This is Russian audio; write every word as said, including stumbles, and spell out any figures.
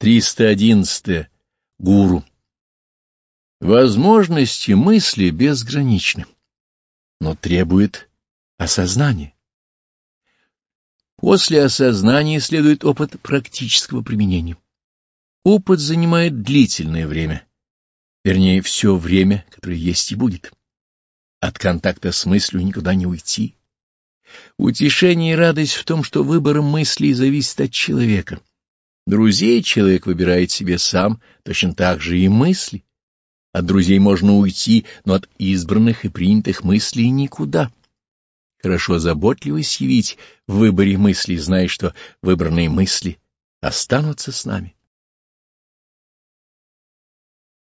триста одиннадцать. Гуру. Возможности мысли безграничны, но требует осознания. После осознания следует опыт практического применения. Опыт занимает длительное время, вернее, все время, которое есть и будет. От контакта с мыслью никуда не уйти. Утешение и радость в том, что выбор мыслей зависит от человека. Друзей человек выбирает себе сам, точно так же и мысли. От друзей можно уйти, но от избранных и принятых мыслей никуда. Хорошо заботливость явить в выборе мыслей, зная, что выбранные мысли останутся с нами.